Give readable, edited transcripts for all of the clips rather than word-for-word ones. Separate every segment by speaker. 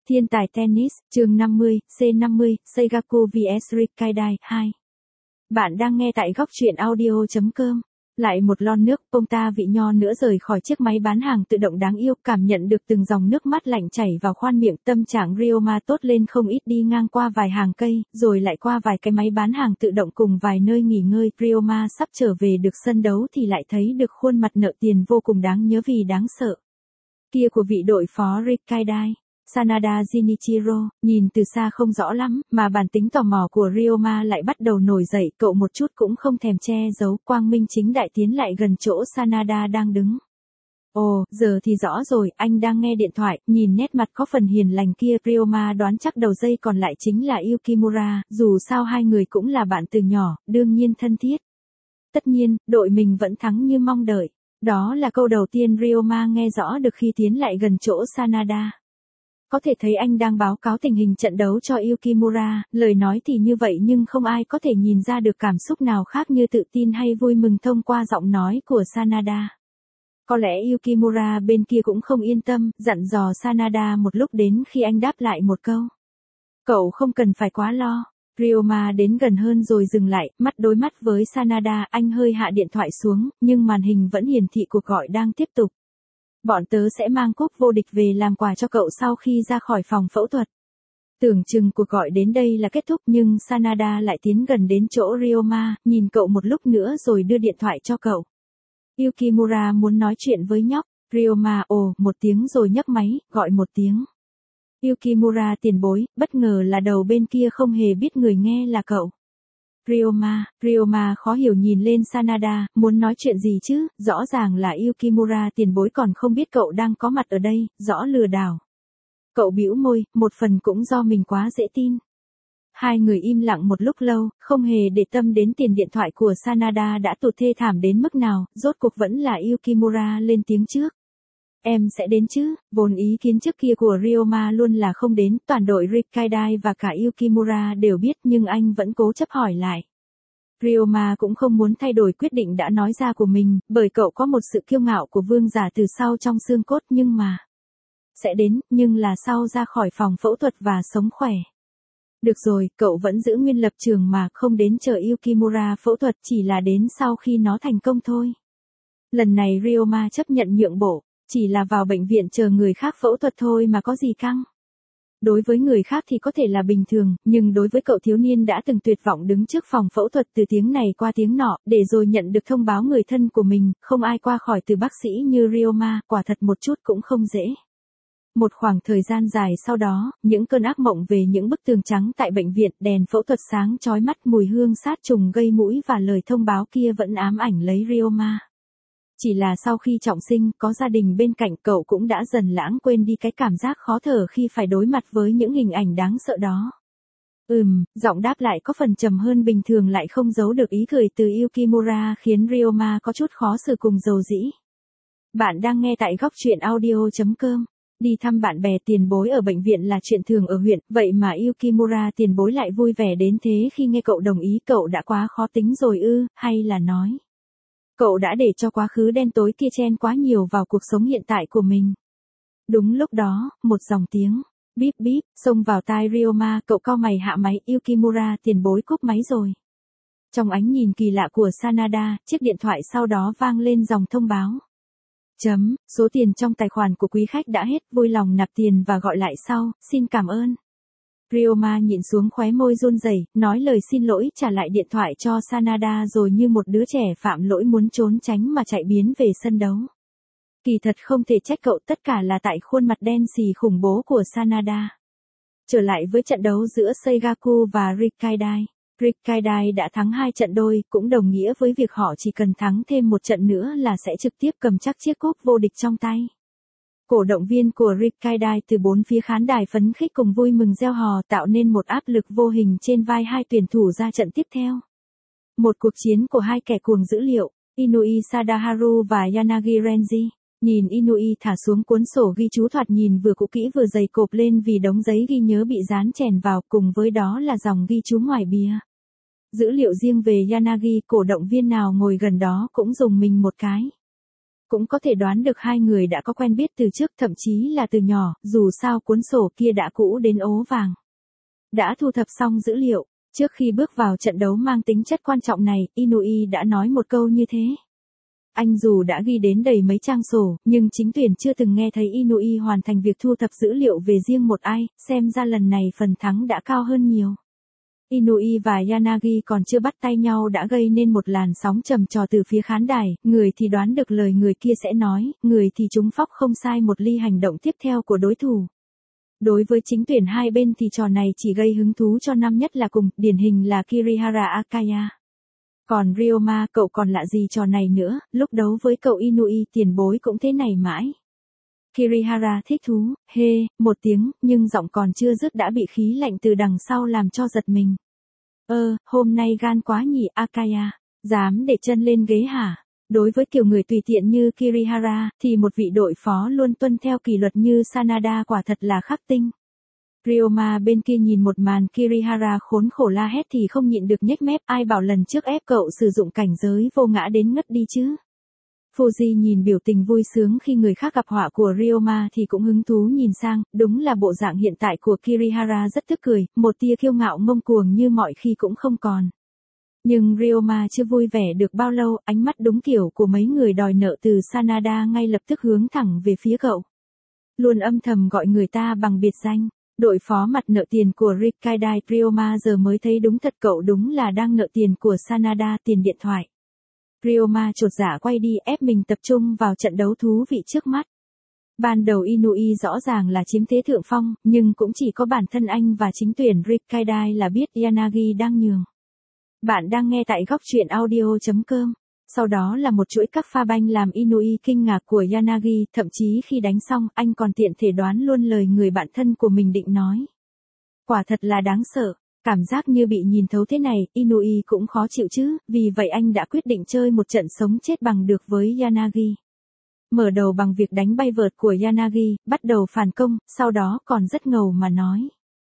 Speaker 1: Thiên tài tennis, chương 50, C50, Seigaku vs Rikkaidai 2. Bạn đang nghe tại góc truyện audio.com. Lại một lon nước, ông ta vị nho nữa rời khỏi chiếc máy bán hàng tự động đáng yêu, cảm nhận được từng dòng nước mắt lạnh chảy vào khoang miệng, tâm trạng Ryoma tốt lên không ít, đi ngang qua vài hàng cây, rồi lại qua vài cái máy bán hàng tự động cùng vài nơi nghỉ ngơi. Ryoma sắp trở về được sân đấu thì lại thấy được khuôn mặt nợ tiền vô cùng đáng nhớ vì đáng sợ kia của vị đội phó Rikkaidai. Sanada Jinichiro, nhìn từ xa không rõ lắm, mà bản tính tò mò của Ryoma lại bắt đầu nổi dậy, cậu một chút cũng không thèm che giấu, quang minh chính đại tiến lại gần chỗ Sanada đang đứng. Ồ, giờ thì rõ rồi, anh đang nghe điện thoại, nhìn nét mặt có phần hiền lành kia, Ryoma đoán chắc đầu dây còn lại chính là Yukimura, dù sao hai người cũng là bạn từ nhỏ, đương nhiên thân thiết. Tất nhiên, đội mình vẫn thắng như mong đợi. Đó là câu đầu tiên Ryoma nghe rõ được khi tiến lại gần chỗ Sanada. Có thể thấy anh đang báo cáo tình hình trận đấu cho Yukimura, lời nói thì như vậy nhưng không ai có thể nhìn ra được cảm xúc nào khác như tự tin hay vui mừng thông qua giọng nói của Sanada. Có lẽ Yukimura bên kia cũng không yên tâm, dặn dò Sanada một lúc đến khi anh đáp lại một câu. Cậu không cần phải quá lo. Ryoma đến gần hơn rồi dừng lại, mắt đối mắt với Sanada, anh hơi hạ điện thoại xuống, nhưng màn hình vẫn hiển thị cuộc gọi đang tiếp tục. Bọn tớ sẽ mang cúp vô địch về làm quà cho cậu sau khi ra khỏi phòng phẫu thuật. Tưởng chừng cuộc gọi đến đây là kết thúc nhưng Sanada lại tiến gần đến chỗ Ryoma, nhìn cậu một lúc nữa rồi đưa điện thoại cho cậu. Yukimura muốn nói chuyện với nhóc. Ryoma ồ một tiếng rồi nhấc máy, gọi một tiếng. Yukimura tiền bối, bất ngờ là đầu bên kia không hề biết người nghe là cậu. Ryoma khó hiểu nhìn lên Sanada, muốn nói chuyện gì chứ, rõ ràng là Yukimura tiền bối còn không biết cậu đang có mặt ở đây, rõ lừa đảo. Cậu bĩu môi, một phần cũng do mình quá dễ tin. Hai người im lặng một lúc lâu, không hề để tâm đến tiền điện thoại của Sanada đã tụt thê thảm đến mức nào, rốt cuộc vẫn là Yukimura lên tiếng trước. Em sẽ đến chứ, vốn ý kiến trước kia của Ryoma luôn là không đến, toàn đội Rikkaidai và cả Yukimura đều biết nhưng anh vẫn cố chấp hỏi lại. Ryoma cũng không muốn thay đổi quyết định đã nói ra của mình, bởi cậu có một sự kiêu ngạo của vương giả từ sau trong xương cốt nhưng mà. Sẽ đến, nhưng là sau ra khỏi phòng phẫu thuật và sống khỏe. Được rồi, cậu vẫn giữ nguyên lập trường mà không đến chờ Yukimura phẫu thuật chỉ là đến sau khi nó thành công thôi. Lần này Ryoma chấp nhận nhượng bộ. Chỉ là vào bệnh viện chờ người khác phẫu thuật thôi mà có gì căng. Đối với người khác thì có thể là bình thường, nhưng đối với cậu thiếu niên đã từng tuyệt vọng đứng trước phòng phẫu thuật từ tiếng này qua tiếng nọ, để rồi nhận được thông báo người thân của mình, không ai qua khỏi từ bác sĩ như Ryoma, quả thật một chút cũng không dễ. Một khoảng thời gian dài sau đó, những cơn ác mộng về những bức tường trắng tại bệnh viện, đèn phẫu thuật sáng chói mắt, mùi hương sát trùng gây mũi và lời thông báo kia vẫn ám ảnh lấy Ryoma. Chỉ là sau khi trọng sinh, có gia đình bên cạnh cậu cũng đã dần lãng quên đi cái cảm giác khó thở khi phải đối mặt với những hình ảnh đáng sợ đó. Giọng đáp lại có phần trầm hơn bình thường lại không giấu được ý cười từ Yukimura khiến Ryoma có chút khó xử cùng dầu dĩ. Bạn đang nghe tại góc truyện audio.com. Đi thăm bạn bè tiền bối ở bệnh viện là chuyện thường ở huyện, vậy mà Yukimura tiền bối lại vui vẻ đến thế khi nghe cậu đồng ý. Cậu đã quá khó tính rồi hay là nói. Cậu đã để cho quá khứ đen tối kia chen quá nhiều vào cuộc sống hiện tại của mình. Đúng lúc đó, một dòng tiếng, bíp bíp, xông vào tai Ryoma, cậu cau mày hạ máy, Yukimura tiền bối cúp máy rồi. Trong ánh nhìn kỳ lạ của Sanada, chiếc điện thoại sau đó vang lên dòng thông báo. Số tiền trong tài khoản của quý khách đã hết, vui lòng nạp tiền và gọi lại sau, xin cảm ơn. Ryoma nhịn xuống khóe môi run rẩy, nói lời xin lỗi trả lại điện thoại cho Sanada rồi như một đứa trẻ phạm lỗi muốn trốn tránh mà chạy biến về sân đấu. Kỳ thật không thể trách cậu, tất cả là tại khuôn mặt đen xì khủng bố của Sanada. Trở lại với trận đấu giữa Seigaku và Rikkaidai. Rikkaidai đã thắng 2 trận đôi, cũng đồng nghĩa với việc họ chỉ cần thắng thêm một trận nữa là sẽ trực tiếp cầm chắc chiếc cúp vô địch trong tay. Cổ động viên của Rikkaidai từ bốn phía khán đài phấn khích cùng vui mừng reo hò tạo nên một áp lực vô hình trên vai hai tuyển thủ ra trận tiếp theo. Một cuộc chiến của hai kẻ cuồng dữ liệu, Inui Sadaharu và Yanagi Renji. Nhìn Inui thả xuống cuốn sổ ghi chú thoạt nhìn vừa cũ kỹ vừa dày cộp lên vì đống giấy ghi nhớ bị dán chèn vào, cùng với đó là dòng ghi chú ngoài bìa. Dữ liệu riêng về Yanagi, cổ động viên nào ngồi gần đó cũng rùng mình một cái. Cũng có thể đoán được hai người đã có quen biết từ trước, thậm chí là từ nhỏ, dù sao cuốn sổ kia đã cũ đến ố vàng. Đã thu thập xong dữ liệu, trước khi bước vào trận đấu mang tính chất quan trọng này, Inui đã nói một câu như thế. Anh dù đã ghi đến đầy mấy trang sổ, nhưng chính tuyển chưa từng nghe thấy Inui hoàn thành việc thu thập dữ liệu về riêng một ai, xem ra lần này phần thắng đã cao hơn nhiều. Inui và Yanagi còn chưa bắt tay nhau đã gây nên một làn sóng trầm trò từ phía khán đài, người thì đoán được lời người kia sẽ nói, người thì trúng phóc không sai một ly hành động tiếp theo của đối thủ. Đối với chính tuyển hai bên thì trò này chỉ gây hứng thú cho năm nhất là cùng, điển hình là Kirihara Akaya. Còn Ryoma, cậu còn lạ gì trò này nữa, lúc đấu với cậu Inui tiền bối cũng thế này mãi. Kirihara thích thú, một tiếng, nhưng giọng còn chưa dứt đã bị khí lạnh từ đằng sau làm cho giật mình. Hôm nay gan quá nhỉ Akaya, dám để chân lên ghế hả? Đối với kiểu người tùy tiện như Kirihara, thì một vị đội phó luôn tuân theo kỷ luật như Sanada quả thật là khắc tinh. Ryoma bên kia nhìn một màn Kirihara khốn khổ la hét thì không nhịn được nhếch mép, ai bảo lần trước ép cậu sử dụng cảnh giới vô ngã đến ngất đi chứ. Fuji nhìn biểu tình vui sướng khi người khác gặp họa của Ryoma thì cũng hứng thú nhìn sang, đúng là bộ dạng hiện tại của Kirihara rất tức cười, một tia kiêu ngạo ngông cuồng như mọi khi cũng không còn. Nhưng Ryoma chưa vui vẻ được bao lâu, ánh mắt đúng kiểu của mấy người đòi nợ từ Sanada ngay lập tức hướng thẳng về phía cậu. Luôn âm thầm gọi người ta bằng biệt danh. Đội phó mặt nợ tiền của Rikkaidai Ryoma giờ mới thấy đúng thật cậu đúng là đang nợ tiền của Sanada, tiền điện thoại. Ryoma chột dạ quay đi ép mình tập trung vào trận đấu thú vị trước mắt. Ban đầu Inui rõ ràng là chiếm thế thượng phong, nhưng cũng chỉ có bản thân anh và chính tuyển Rikkaidai là biết Yanagi đang nhường. Bạn đang nghe tại góc truyện audio.com. Sau đó là một chuỗi các pha banh làm Inui kinh ngạc của Yanagi, thậm chí khi đánh xong anh còn tiện thể đoán luôn lời người bạn thân của mình định nói. Quả thật là đáng sợ, cảm giác như bị nhìn thấu thế này, Inui cũng khó chịu chứ, vì vậy anh đã quyết định chơi một trận sống chết bằng được với Yanagi. Mở đầu bằng việc đánh bay vợt của Yanagi, bắt đầu phản công, sau đó còn rất ngầu mà nói.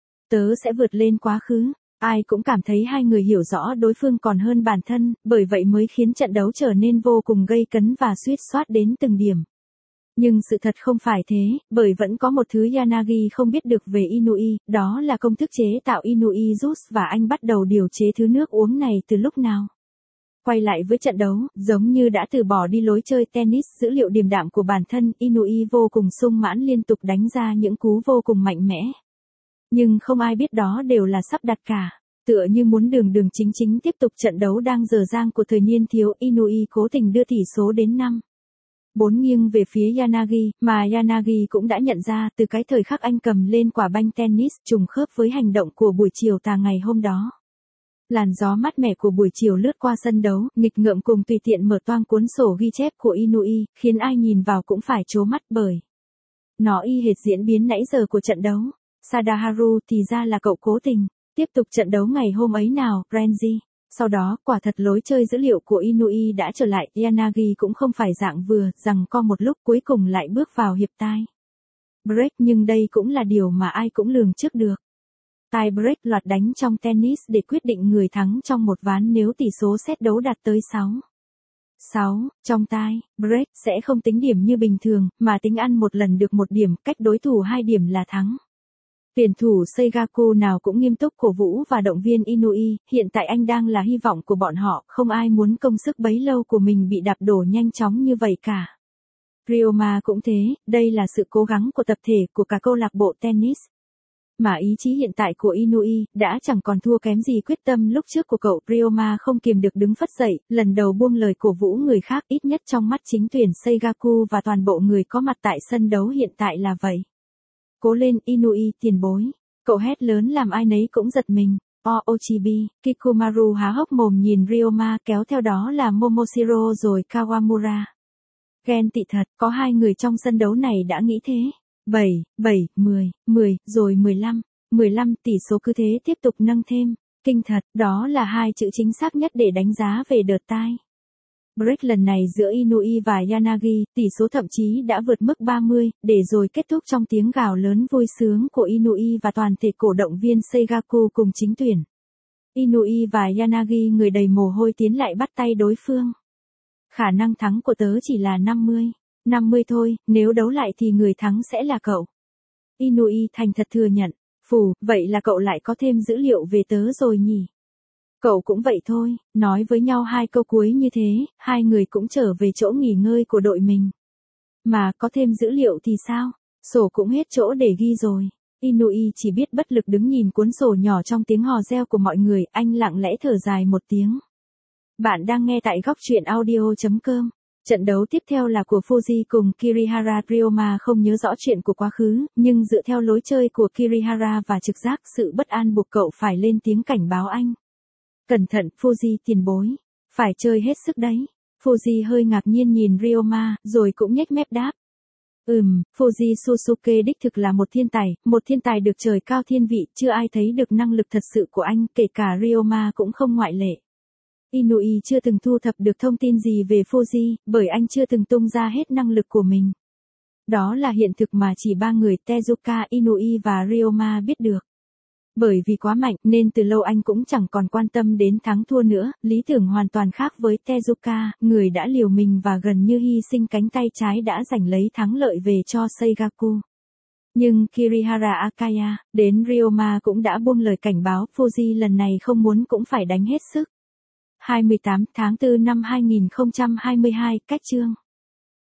Speaker 1: Tớ sẽ vượt lên quá khứ. Ai cũng cảm thấy hai người hiểu rõ đối phương còn hơn bản thân, bởi vậy mới khiến trận đấu trở nên vô cùng gây cấn và suýt soát đến từng điểm. Nhưng sự thật không phải thế, bởi vẫn có một thứ Yanagi không biết được về Inui, đó là công thức chế tạo Inui Juice và anh bắt đầu điều chế thứ nước uống này từ lúc nào. Quay lại với trận đấu, giống như đã từ bỏ đi lối chơi tennis dữ liệu điềm đạm của bản thân, Inui vô cùng sung mãn liên tục đánh ra những cú vô cùng mạnh mẽ. Nhưng không ai biết đó đều là sắp đặt cả. Tựa như muốn đường chính tiếp tục trận đấu đang dở dang của thời niên thiếu, Inui cố tình đưa tỷ số đến 5-4 nghiêng về phía Yanagi, mà Yanagi cũng đã nhận ra từ cái thời khắc anh cầm lên quả banh tennis trùng khớp với hành động của buổi chiều tà ngày hôm đó. Làn gió mát mẻ của buổi chiều lướt qua sân đấu, nghịch ngợm cùng tùy tiện mở toang cuốn sổ ghi chép của Inui, khiến ai nhìn vào cũng phải trố mắt bởi nó y hệt diễn biến nãy giờ của trận đấu. Sadaharu thì ra là cậu cố tình. Tiếp tục trận đấu ngày hôm ấy nào, Renji. Sau đó, quả thật lối chơi dữ liệu của Inui đã trở lại, Yanagi cũng không phải dạng vừa, rằng co một lúc cuối cùng lại bước vào hiệp tie break, nhưng đây cũng là điều mà ai cũng lường trước được. Tie break loạt đánh trong tennis để quyết định người thắng trong một ván nếu tỷ số set đấu đạt tới 6. Trong tie break sẽ không tính điểm như bình thường, mà tính ăn một lần được 1 điểm, cách đối thủ 2 điểm là thắng. Tuyển thủ Seigaku nào cũng nghiêm túc cổ vũ và động viên Inui, hiện tại anh đang là hy vọng của bọn họ, không ai muốn công sức bấy lâu của mình bị đạp đổ nhanh chóng như vậy cả. Ryoma cũng thế, đây là sự cố gắng của tập thể của cả câu lạc bộ tennis. Mà ý chí hiện tại của Inui đã chẳng còn thua kém gì quyết tâm lúc trước của cậu. Ryoma không kiềm được đứng phất dậy, lần đầu buông lời cổ vũ người khác, ít nhất trong mắt chính tuyển Seigaku và toàn bộ người có mặt tại sân đấu hiện tại là vậy. Cố lên Inui tiền bối. Cậu hét lớn làm ai nấy cũng giật mình. Ochibi, Kikumaru há hốc mồm nhìn Ryoma, kéo theo đó là Momoshiro rồi Kawamura. Ghen tị thật, có 2 người trong sân đấu này đã nghĩ thế. 10, rồi 15 tỷ số cứ thế tiếp tục nâng thêm. Kinh thật, đó là 2 chữ chính xác nhất để đánh giá về đợt tie break lần này giữa Inui và Yanagi, tỷ số thậm chí đã vượt mức 30, để rồi kết thúc trong tiếng gào lớn vui sướng của Inui và toàn thể cổ động viên Seigaku cùng chính tuyển. Inui và Yanagi người đầy mồ hôi tiến lại bắt tay đối phương. Khả năng thắng của tớ chỉ là 50. 50 thôi, nếu đấu lại thì người thắng sẽ là cậu. Inui thành thật thừa nhận. Phù, vậy là cậu lại có thêm dữ liệu về tớ rồi nhỉ? Cậu cũng vậy thôi, nói với nhau 2 câu cuối như thế, 2 người cũng trở về chỗ nghỉ ngơi của đội mình. Mà có thêm dữ liệu thì sao? Sổ cũng hết chỗ để ghi rồi. Inui chỉ biết bất lực đứng nhìn cuốn sổ nhỏ trong tiếng hò reo của mọi người, anh lặng lẽ thở dài một tiếng. Bạn đang nghe tại góc truyện audio.com. Trận đấu tiếp theo là của Fuji cùng Kirihara. Ryoma không nhớ rõ chuyện của quá khứ, nhưng dựa theo lối chơi của Kirihara và trực giác, sự bất an buộc cậu phải lên tiếng cảnh báo anh. Cẩn thận, Fuji tiền bối. Phải chơi hết sức đấy. Fuji hơi ngạc nhiên nhìn Ryoma, rồi cũng nhếch mép đáp. Fuji Susuke đích thực là một thiên tài được trời cao thiên vị, chưa ai thấy được năng lực thật sự của anh, kể cả Ryoma cũng không ngoại lệ. Inui chưa từng thu thập được thông tin gì về Fuji, bởi anh chưa từng tung ra hết năng lực của mình. Đó là hiện thực mà chỉ 3 người Tezuka, Inui và Ryoma biết được. Bởi vì quá mạnh nên từ lâu anh cũng chẳng còn quan tâm đến thắng thua nữa, lý tưởng hoàn toàn khác với Tezuka, người đã liều mình và gần như hy sinh cánh tay trái đã giành lấy thắng lợi về cho Seigaku. Nhưng Kirihara Akaya, đến Ryoma cũng đã buông lời cảnh báo Fuji lần này không muốn cũng phải đánh hết sức. 28 tháng 4 năm 2022, cách chương.